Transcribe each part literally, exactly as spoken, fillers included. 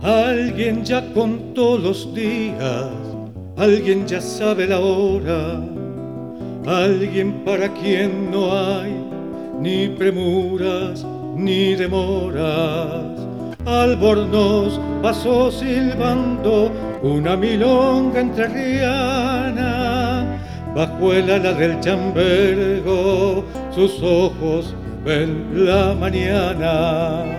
Alguien ya contó los días, alguien ya sabe la hora, alguien para quien no hay ni premuras ni demoras. Albornoz pasó silbando una milonga entrerriana, bajo el ala del chambergo sus ojos ven la mañana.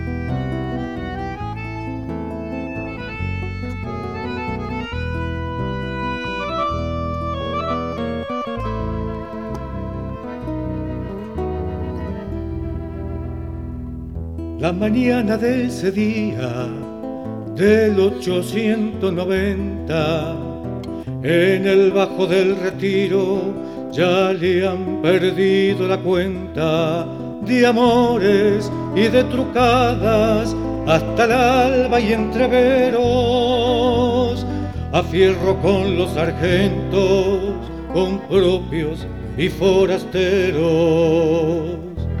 La mañana de ese día del ochocientos noventa, en el Bajo del Retiro ya le han perdido la cuenta de amores y de trucadas hasta el alba y entreveros, a fierro con los sargentos, con propios y forasteros.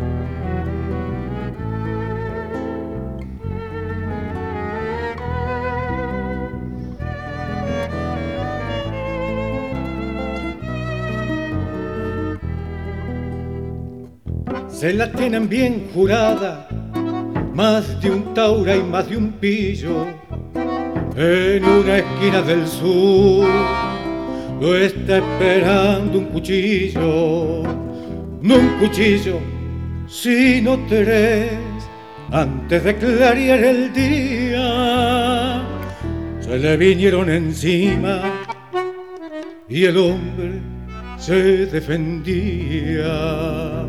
Se la tienen bien jurada, más de un taura y más de un pillo, en una esquina del sur lo está esperando un cuchillo, no un cuchillo, sino tres, antes de clarear el día, se le vinieron encima y el hombre se defendía.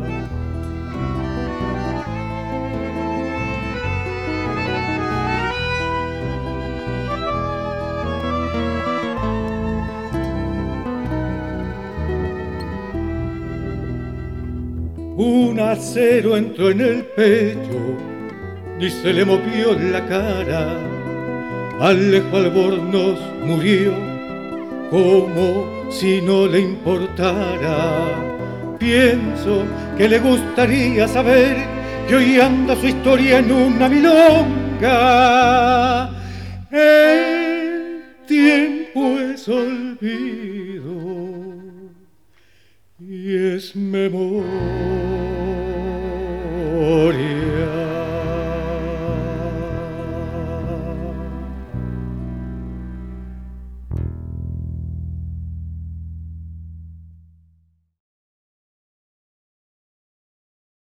Un acero entró en el pecho y se le movió la cara. Alejo Albornoz murió como si no le importara. Pienso que le gustaría saber que hoy anda su historia en una milonga.